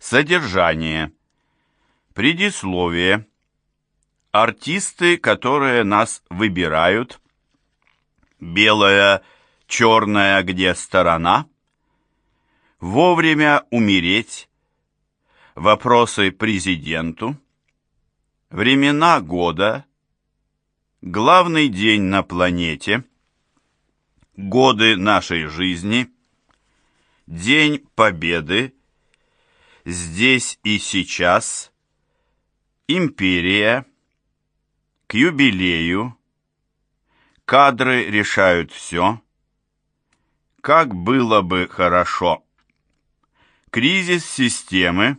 Содержание. Предисловие. Артисты, которые нас выбирают. Белая, черная, где сторона. Вовремя умереть. Вопросы президенту. Времена года. Главный день на планете. Годы нашей жизни. День Победы. Здесь и сейчас. Империя. К юбилею. Кадры решают все. Как было бы хорошо. Кризис системы.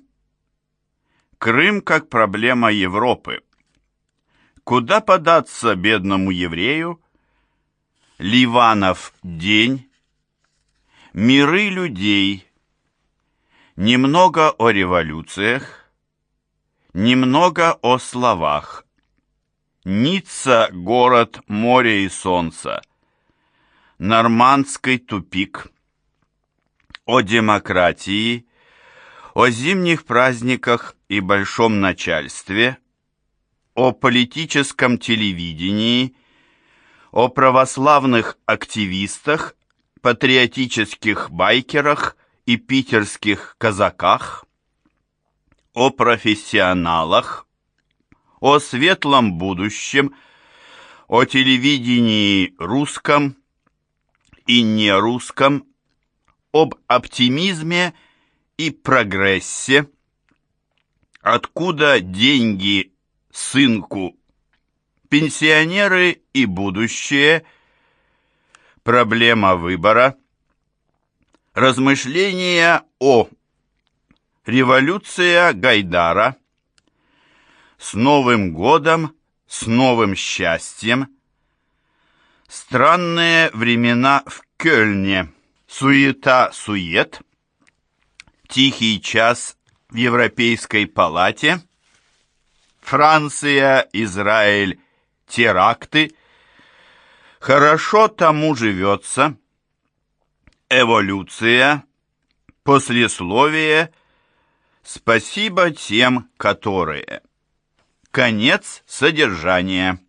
Крым как проблема Европы. Куда податься бедному еврею? Ливанов день. Миры людей. Немного о революциях. Немного о словах. Ницца – город моря и солнца. Нормандский тупик. О демократии. О зимних праздниках и большом начальстве. О политическом телевидении. О православных активистах, патриотических байкерах и питерских казаках. О профессионалах. О светлом будущем. О телевидении русском и нерусском. Об оптимизме и прогрессе. Откуда деньги сынку? Пенсионеры и будущее. Проблема выбора. Размышления о революция Гайдара. С Новым годом, с новым счастьем. Странные времена в Кёльне. Суета-сует. Тихий час в Европейской палате. Франция, Израиль, теракты. Хорошо тому живется. Эволюция. Послесловие. Спасибо тем, которые. Конец содержания.